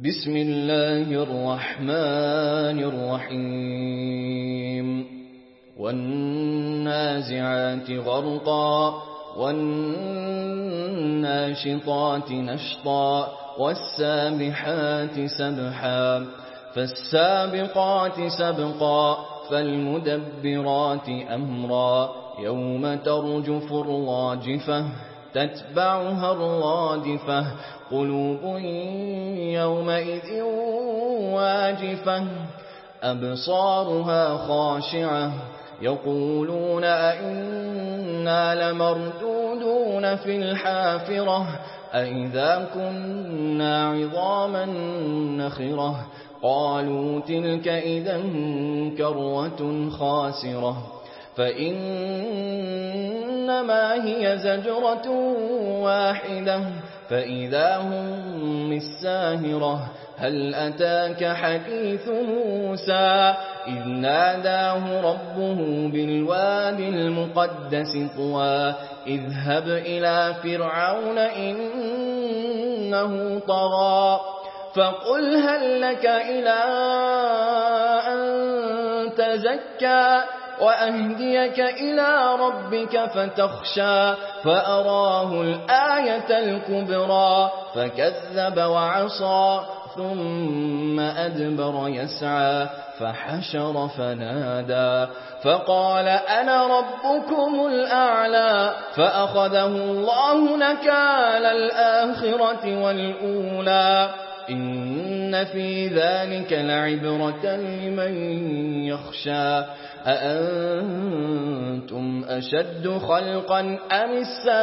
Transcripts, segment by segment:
بسم الله الرحمن الرحيم والنازعات غرقا والناشطات نشطا والسابحات سبحا فالسابقات سبقا فالمدبرات أمرا يوم ترجف الراجفة تتبعها الرادفة قلوب يومئذ واجفة أبصارها خاشعة يقولون أئنا لمردودون في الحافرة أئذا كنا عظاما نخرة قالوا تلك إذا كرة خاسرة فإنما هي زجرة واحدة فإذا هم بالساهرة هل أتاك حديث موسى إذ ناداه ربه بالوادي المقدس طوى اذهب إلى فرعون إنه طغى فقل هل لك إلى أن تزكى وأهديك إلى ربك فتخشى فأراه الآية الكبرى فكذب وعصى ثم أدبر يسعى فحشر فنادى فقال أنا ربكم الأعلى فأخذه الله نكال الآخرة والأولى إن في ذلك لعبرة لمن يخشى أأنتم أشد خلقا أم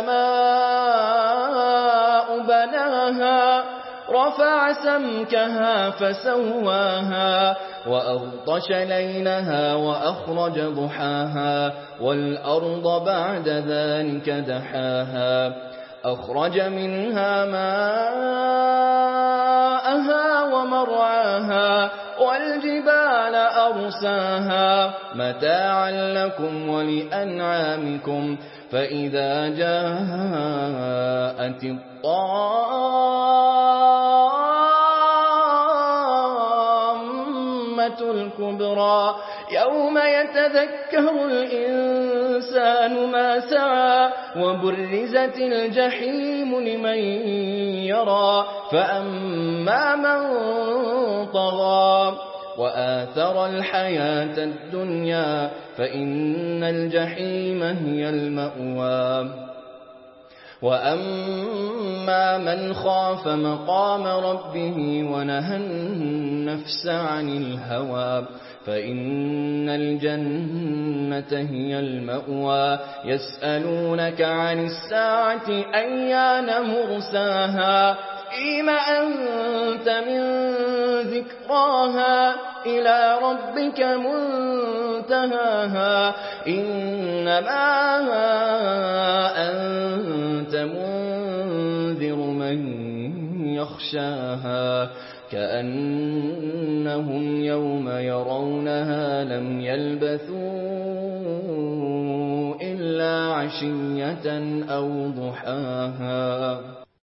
السماء بناها رفع سمكها فسواها وأغطش ليلها وأخرج ضحاها والأرض بعد ذلك دحاها أخرج منها ماءها ومرعاها والجبال أرساها متاعا لكم ولأنعامكم فإذا جاءت الطامة الكبرى يوم يتذكر الإنسان ما سعى وبرزت الجحيم لمن يرى فأما من طغى وآثر الحياة الدنيا فإن الجحيم هي المأوى وأما من خاف مقام ربه ونهى النفس عن الهوى فإن الجنة هي المأوى يسألونك عن الساعة أيان مرساها فيم أنت من ذكراها إلى ربك منتهاها إنما أنت منذر من يخشاها كأنهم يوم يرونها لم يلبثوا إلا عشية أو ضحاها